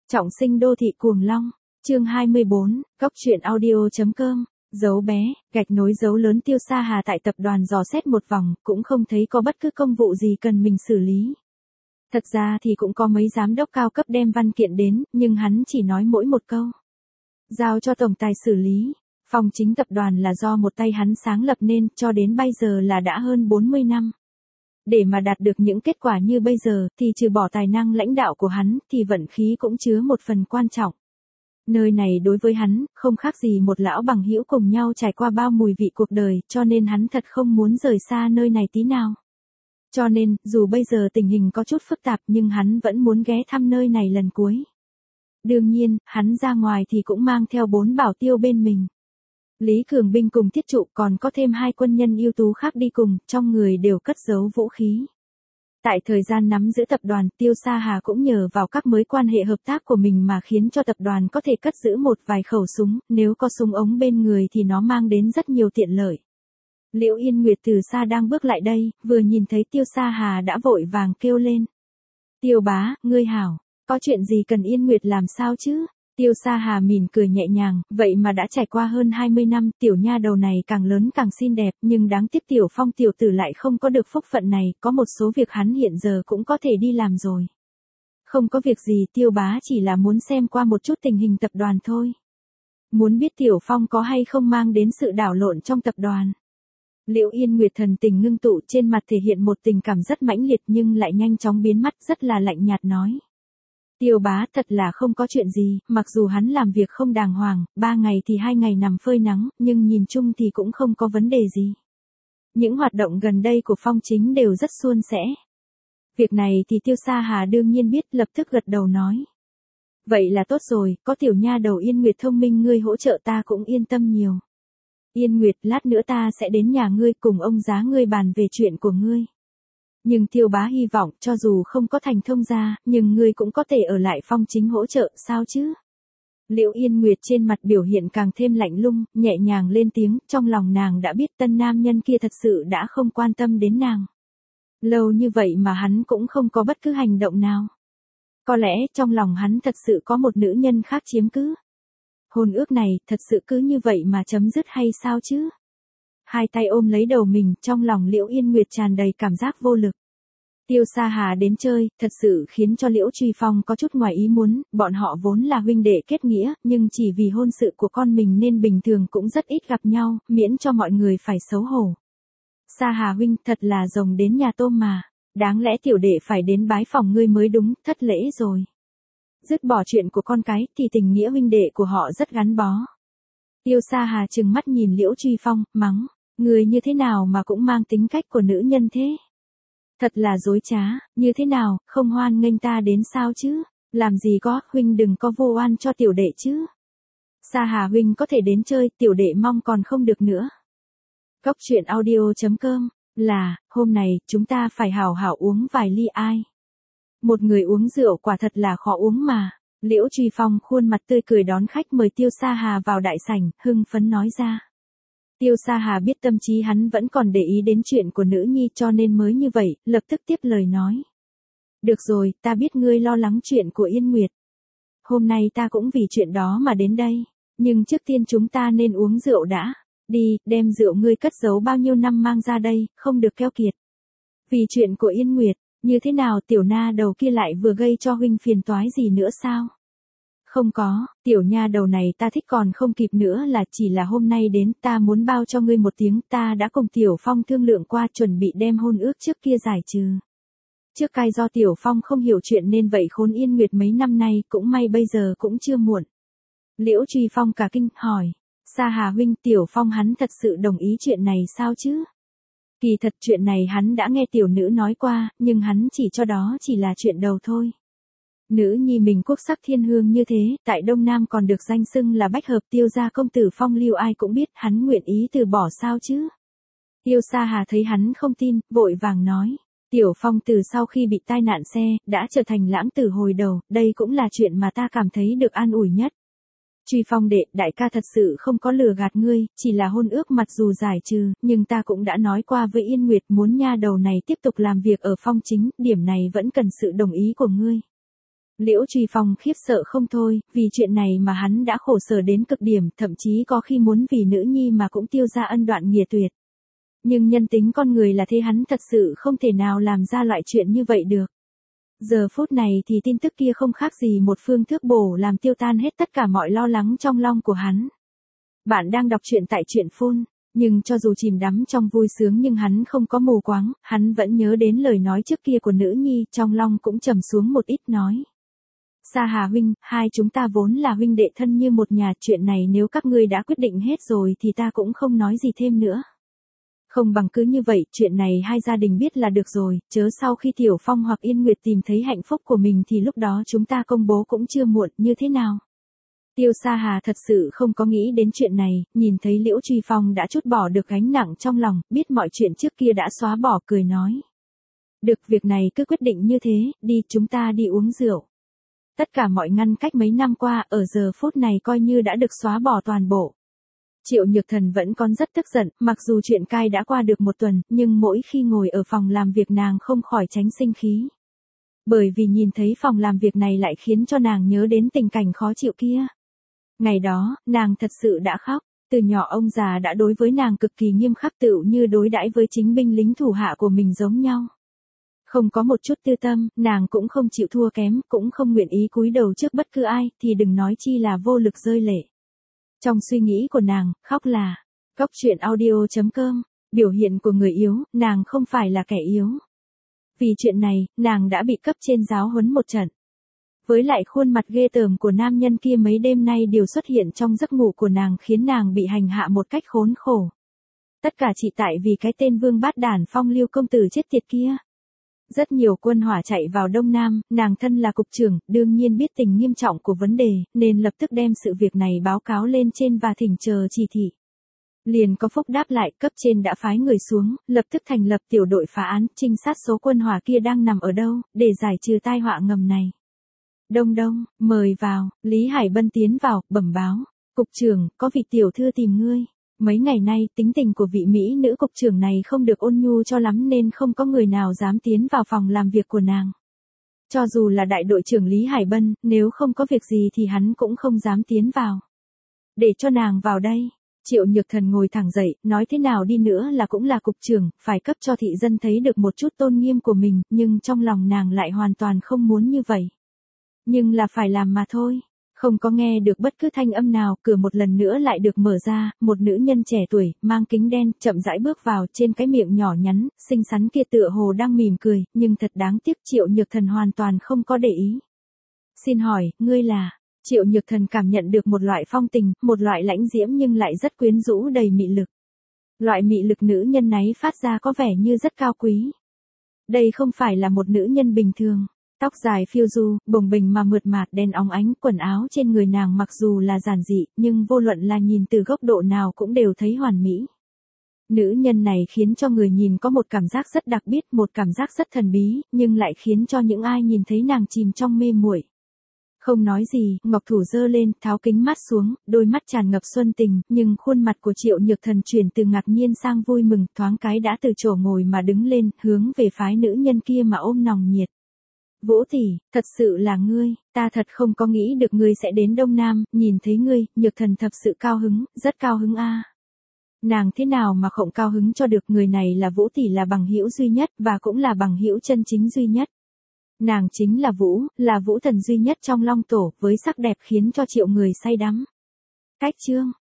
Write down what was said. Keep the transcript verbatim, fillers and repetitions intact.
Trọng sinh đô thị cuồng long, chương hai mươi bốn, góc truyện audio.com, dấu bé, gạch nối dấu lớn Tiêu Sa Hà tại tập đoàn dò xét một vòng, cũng không thấy có bất cứ công vụ gì cần mình xử lý. Thật ra thì cũng có mấy giám đốc cao cấp đem văn kiện đến, nhưng hắn chỉ nói mỗi một câu. Giao cho tổng tài xử lý. Phòng chính tập đoàn là do một tay hắn sáng lập nên, cho đến bây giờ là đã hơn bốn mươi năm. Để mà đạt được những kết quả như bây giờ, thì trừ bỏ tài năng lãnh đạo của hắn, thì vận khí cũng chứa một phần quan trọng. Nơi này đối với hắn, không khác gì một lão bằng hữu cùng nhau trải qua bao mùi vị cuộc đời, cho nên hắn thật không muốn rời xa nơi này tí nào. Cho nên, dù bây giờ tình hình có chút phức tạp nhưng hắn vẫn muốn ghé thăm nơi này lần cuối. Đương nhiên, hắn ra ngoài thì cũng mang theo bốn bảo tiêu bên mình. Lý Cường Binh cùng Tiết Trụ còn có thêm hai quân nhân ưu tú khác đi cùng, trong người đều cất giấu vũ khí. Tại thời gian nắm giữ tập đoàn, Tiêu Sa Hà cũng nhờ vào các mối quan hệ hợp tác của mình mà khiến cho tập đoàn có thể cất giữ một vài khẩu súng, nếu có súng ống bên người thì nó mang đến rất nhiều tiện lợi. Liễu Yên Nguyệt từ xa đang bước lại đây, vừa nhìn thấy Tiêu Sa Hà đã vội vàng kêu lên. Tiêu bá, ngươi hảo, có chuyện gì cần Yên Nguyệt làm sao chứ? Tiêu Sa Hà mỉm cười nhẹ nhàng, vậy mà đã trải qua hơn hai mươi năm, tiểu nha đầu này càng lớn càng xinh đẹp, nhưng đáng tiếc Tiểu Phong tiểu tử lại không có được phúc phận này, có một số việc hắn hiện giờ cũng có thể đi làm rồi. Không có việc gì, Tiêu bá chỉ là muốn xem qua một chút tình hình tập đoàn thôi. Muốn biết Tiểu Phong có hay không mang đến sự đảo lộn trong tập đoàn. Liễu Yên Nguyệt thần tình ngưng tụ, trên mặt thể hiện một tình cảm rất mãnh liệt nhưng lại nhanh chóng biến mất, rất là lạnh nhạt nói. Tiêu bá, thật là không có chuyện gì, mặc dù hắn làm việc không đàng hoàng, ba ngày thì hai ngày nằm phơi nắng, nhưng nhìn chung thì cũng không có vấn đề gì. Những hoạt động gần đây của Phong Chính đều rất suôn sẻ. Việc này thì Tiêu Sa Hà đương nhiên biết, lập tức gật đầu nói. Vậy là tốt rồi, có tiểu nha đầu Yên Nguyệt thông minh ngươi hỗ trợ ta cũng yên tâm nhiều. Yên Nguyệt, lát nữa ta sẽ đến nhà ngươi cùng ông giá ngươi bàn về chuyện của ngươi. Nhưng Tiêu bá hy vọng cho dù không có thành thông gia, nhưng ngươi cũng có thể ở lại Phong Chính hỗ trợ, sao chứ? Liễu Yên Nguyệt trên mặt biểu hiện càng thêm lạnh lùng, nhẹ nhàng lên tiếng, trong lòng nàng đã biết tân nam nhân kia thật sự đã không quan tâm đến nàng. Lâu như vậy mà hắn cũng không có bất cứ hành động nào. Có lẽ trong lòng hắn thật sự có một nữ nhân khác chiếm cứ. Hôn ước này thật sự cứ như vậy mà chấm dứt hay sao chứ? Hai tay ôm lấy đầu mình, trong lòng Liễu Yên Nguyệt tràn đầy cảm giác vô lực. Tiêu Sa Hà đến chơi, thật sự khiến cho Liễu Truy Phong có chút ngoài ý muốn, bọn họ vốn là huynh đệ kết nghĩa, nhưng chỉ vì hôn sự của con mình nên bình thường cũng rất ít gặp nhau, miễn cho mọi người phải xấu hổ. Sa Hà huynh, thật là rồng đến nhà tôm mà, đáng lẽ tiểu đệ phải đến bái phòng ngươi mới đúng, thất lễ rồi. Dứt bỏ chuyện của con cái, thì tình nghĩa huynh đệ của họ rất gắn bó. Tiêu Sa Hà trừng mắt nhìn Liễu Truy Phong, mắng. Người như thế nào mà cũng mang tính cách của nữ nhân thế? Thật là dối trá, như thế nào, không hoan nghênh ta đến sao chứ? Làm gì có, huynh đừng có vô oan cho tiểu đệ chứ. Sa Hà huynh có thể đến chơi, tiểu đệ mong còn không được nữa. Góc truyện audio.com, là, hôm này, chúng ta phải hảo hảo uống vài ly ai. Một người uống rượu quả thật là khó uống mà. Liễu Truy Phong khuôn mặt tươi cười đón khách mời Tiêu Sa Hà vào đại sảnh, hưng phấn nói ra. Tiêu Sa Hà biết tâm trí hắn vẫn còn để ý đến chuyện của nữ nhi cho nên mới như vậy, lập tức tiếp lời nói. Được rồi, ta biết ngươi lo lắng chuyện của Yên Nguyệt. Hôm nay ta cũng vì chuyện đó mà đến đây, nhưng trước tiên chúng ta nên uống rượu đã. Đi, đem rượu ngươi cất giấu bao nhiêu năm mang ra đây, không được keo kiệt. Vì chuyện của Yên Nguyệt, như thế nào tiểu na đầu kia lại vừa gây cho huynh phiền toái gì nữa sao? Không có, tiểu nha đầu này ta thích còn không kịp nữa là chỉ là hôm nay đến ta muốn bao cho ngươi một tiếng, ta đã cùng Tiểu Phong thương lượng qua chuẩn bị đem hôn ước trước kia giải trừ. Trước cai do Tiểu Phong không hiểu chuyện nên vậy khốn Yên Nguyệt mấy năm nay, cũng may bây giờ cũng chưa muộn. Liễu Truy Phong cả kinh, hỏi, Sa Hà huynh, Tiểu Phong hắn thật sự đồng ý chuyện này sao chứ? Kỳ thật chuyện này hắn đã nghe tiểu nữ nói qua, nhưng hắn chỉ cho đó chỉ là chuyện đầu thôi. Nữ nhi mình quốc sắc thiên hương như thế, tại Đông Nam còn được danh xưng là bách hợp Tiêu gia công tử phong lưu ai cũng biết, hắn nguyện ý từ bỏ sao chứ. Tiêu Sa Hà thấy hắn không tin, vội vàng nói. Tiểu Phong từ sau khi bị tai nạn xe, đã trở thành lãng tử hồi đầu, đây cũng là chuyện mà ta cảm thấy được an ủi nhất. Truy Phong đệ, đại ca thật sự không có lừa gạt ngươi, chỉ là hôn ước mặc dù giải trừ, nhưng ta cũng đã nói qua với Yên Nguyệt muốn nha đầu này tiếp tục làm việc ở Phong Chính, điểm này vẫn cần sự đồng ý của ngươi. Liễu Trùy Phong khiếp sợ không thôi, vì chuyện này mà hắn đã khổ sở đến cực điểm, thậm chí có khi muốn vì nữ nhi mà cũng tiêu ra ân đoạn nghĩa tuyệt. Nhưng nhân tính con người là thế, hắn thật sự không thể nào làm ra loại chuyện như vậy được. Giờ phút này thì tin tức kia không khác gì một phương thuốc bổ làm tiêu tan hết tất cả mọi lo lắng trong lòng của hắn. Bạn đang đọc truyện tại truyện phun, nhưng cho dù chìm đắm trong vui sướng nhưng hắn không có mù quáng, hắn vẫn nhớ đến lời nói trước kia của nữ nhi, trong lòng cũng trầm xuống một ít nói. Sa Hà huynh, hai chúng ta vốn là huynh đệ thân như một nhà, chuyện này nếu các ngươi đã quyết định hết rồi thì ta cũng không nói gì thêm nữa. Không bằng cứ như vậy, chuyện này hai gia đình biết là được rồi, chớ sau khi Tiểu Phong hoặc Yên Nguyệt tìm thấy hạnh phúc của mình thì lúc đó chúng ta công bố cũng chưa muộn, như thế nào? Tiêu Sa Hà thật sự không có nghĩ đến chuyện này, nhìn thấy Liễu Trùy Phong đã trút bỏ được gánh nặng trong lòng, biết mọi chuyện trước kia đã xóa bỏ, cười nói. Được, việc này cứ quyết định như thế, đi, chúng ta đi uống rượu. Tất cả mọi ngăn cách mấy năm qua, ở giờ phút này coi như đã được xóa bỏ toàn bộ. Triệu Nhược Thần vẫn còn rất tức giận, mặc dù chuyện cai đã qua được một tuần, nhưng mỗi khi ngồi ở phòng làm việc nàng không khỏi tránh sinh khí. Bởi vì nhìn thấy phòng làm việc này lại khiến cho nàng nhớ đến tình cảnh khó chịu kia. Ngày đó, nàng thật sự đã khóc, từ nhỏ ông già đã đối với nàng cực kỳ nghiêm khắc, tựu như đối đãi với chính binh lính thủ hạ của mình giống nhau. Không có một chút tư tâm, nàng cũng không chịu thua kém, cũng không nguyện ý cúi đầu trước bất cứ ai, thì đừng nói chi là vô lực rơi lệ. Trong suy nghĩ của nàng, khóc là, Cóc truyện audio chấm com, biểu hiện của người yếu, nàng không phải là kẻ yếu. Vì chuyện này, nàng đã bị cấp trên giáo huấn một trận. Với lại khuôn mặt ghê tởm của nam nhân kia mấy đêm nay đều xuất hiện trong giấc ngủ của nàng, khiến nàng bị hành hạ một cách khốn khổ. Tất cả chỉ tại vì cái tên vương bát đản Phong Lưu công tử chết tiệt kia. Rất nhiều quân hỏa chạy vào Đông Nam, nàng thân là cục trưởng, đương nhiên biết tình nghiêm trọng của vấn đề, nên lập tức đem sự việc này báo cáo lên trên và thỉnh chờ chỉ thị. Liền có phúc đáp lại, cấp trên đã phái người xuống, lập tức thành lập tiểu đội phá án, trinh sát số quân hỏa kia đang nằm ở đâu, để giải trừ tai họa ngầm này. Đông Đông, mời vào, Lý Hải Bân tiến vào, bẩm báo. Cục trưởng, có vị tiểu thư tìm ngươi. Mấy ngày nay, tính tình của vị Mỹ nữ cục trưởng này không được ôn nhu cho lắm nên không có người nào dám tiến vào phòng làm việc của nàng. Cho dù là đại đội trưởng Lý Hải Bân, nếu không có việc gì thì hắn cũng không dám tiến vào. Để cho nàng vào đây. Triệu Nhược Thần ngồi thẳng dậy, nói thế nào đi nữa là cũng là cục trưởng, phải cấp cho thị dân thấy được một chút tôn nghiêm của mình, nhưng trong lòng nàng lại hoàn toàn không muốn như vậy. Nhưng là phải làm mà thôi. Không có nghe được bất cứ thanh âm nào, cửa một lần nữa lại được mở ra, một nữ nhân trẻ tuổi, mang kính đen, chậm rãi bước vào, trên cái miệng nhỏ nhắn, xinh xắn kia tựa hồ đang mỉm cười, nhưng thật đáng tiếc Triệu Nhược Thần hoàn toàn không có để ý. Xin hỏi, ngươi là... Triệu Nhược Thần cảm nhận được một loại phong tình, một loại lãnh diễm nhưng lại rất quyến rũ đầy mị lực. Loại mị lực nữ nhân náy phát ra có vẻ như rất cao quý. Đây không phải là một nữ nhân bình thường. Tóc dài phiêu du, bồng bềnh mà mượt mạt đen óng ánh, quần áo trên người nàng mặc dù là giản dị, nhưng vô luận là nhìn từ góc độ nào cũng đều thấy hoàn mỹ. Nữ nhân này khiến cho người nhìn có một cảm giác rất đặc biệt, một cảm giác rất thần bí, nhưng lại khiến cho những ai nhìn thấy nàng chìm trong mê muội. Không nói gì, ngọc thủ giơ lên, tháo kính mắt xuống, đôi mắt tràn ngập xuân tình, nhưng khuôn mặt của Triệu Nhược Thần chuyển từ ngạc nhiên sang vui mừng, thoáng cái đã từ chỗ ngồi mà đứng lên, hướng về phái nữ nhân kia mà ôm nòng nhiệt. Vũ tỷ, thật sự là ngươi, ta thật không có nghĩ được ngươi sẽ đến Đông Nam, nhìn thấy ngươi, Nhược Thần thật sự cao hứng, rất cao hứng a. Nàng thế nào mà không cao hứng cho được, người này là Vũ tỷ, là bằng hữu duy nhất, và cũng là bằng hữu chân chính duy nhất. Nàng chính là Vũ, là Vũ thần duy nhất trong Long Tổ, với sắc đẹp khiến cho triệu người say đắm. Cách chương,